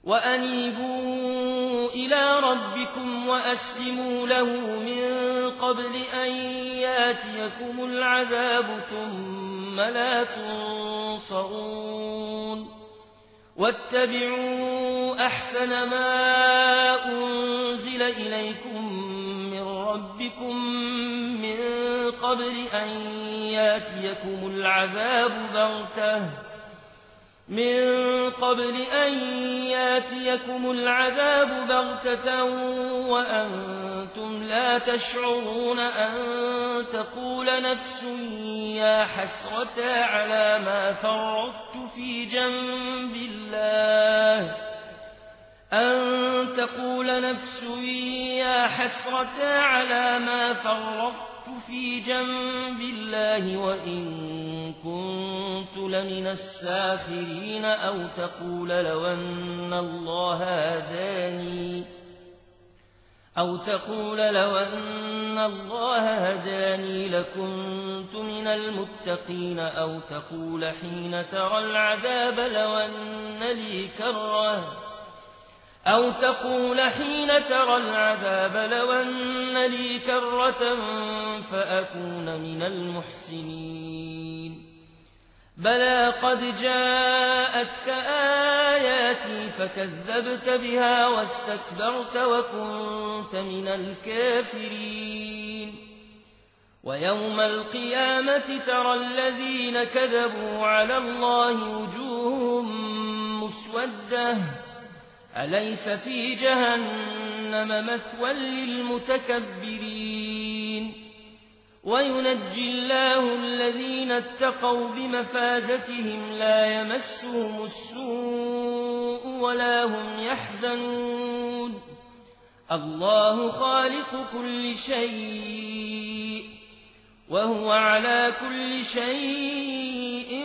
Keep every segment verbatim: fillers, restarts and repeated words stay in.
وأنيبوا إلى ربكم وأسلموا له من قبل أن ياتيكم العذاب ثم لا تنصرون واتبعوا أحسن ما أنزل إليكم من ربكم من قبل أن ياتيكم العذاب بغتة من قبل أن ياتيكم العذاب بغتة وأنتم لا تشعرون أن تقول نفس يا حسرة على ما فرطت في جنب الله أن تقول نفس يا حسرة على ما فرطت في جنب الله وإن كنت لمن الساخرين أو تقول لو أن الله هداني أو تقول لو أن الله هداني لكنت من المتقين أو تقول حين ترى العذاب لو أن لي كرة أو تقول حين ترى العذاب لو أن لي كرة فأكون من المحسنين بلى قد جاءتك آياتي فكذبت بها واستكبرت وكنت من الكافرين ويوم القيامة ترى الذين كذبوا على الله وجوههم مسودة أليس في جهنم مثوى للمتكبرين وينجي الله الذين اتقوا بمفازتهم لا يمسهم السوء ولا هم يحزنون الله خالق كل شيء وهو على كل شيء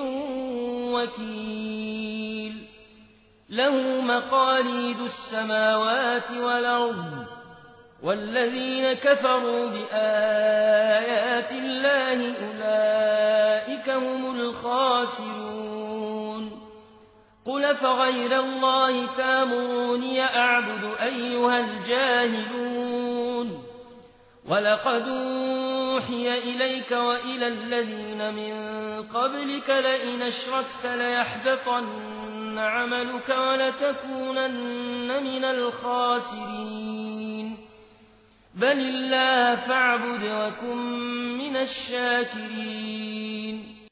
وكيل له مقاليد السماوات والأرض والذين كفروا بآيات الله أولئك هم الخاسرون قل فغير الله تامروني أعبد أيها الجاهلون ولقد أوحي إليك وإلى الذين من قبلك لئن أشركت ليحبطن عملك ولتكونن من الخاسرين بل الله فاعبد وكن من الشاكرين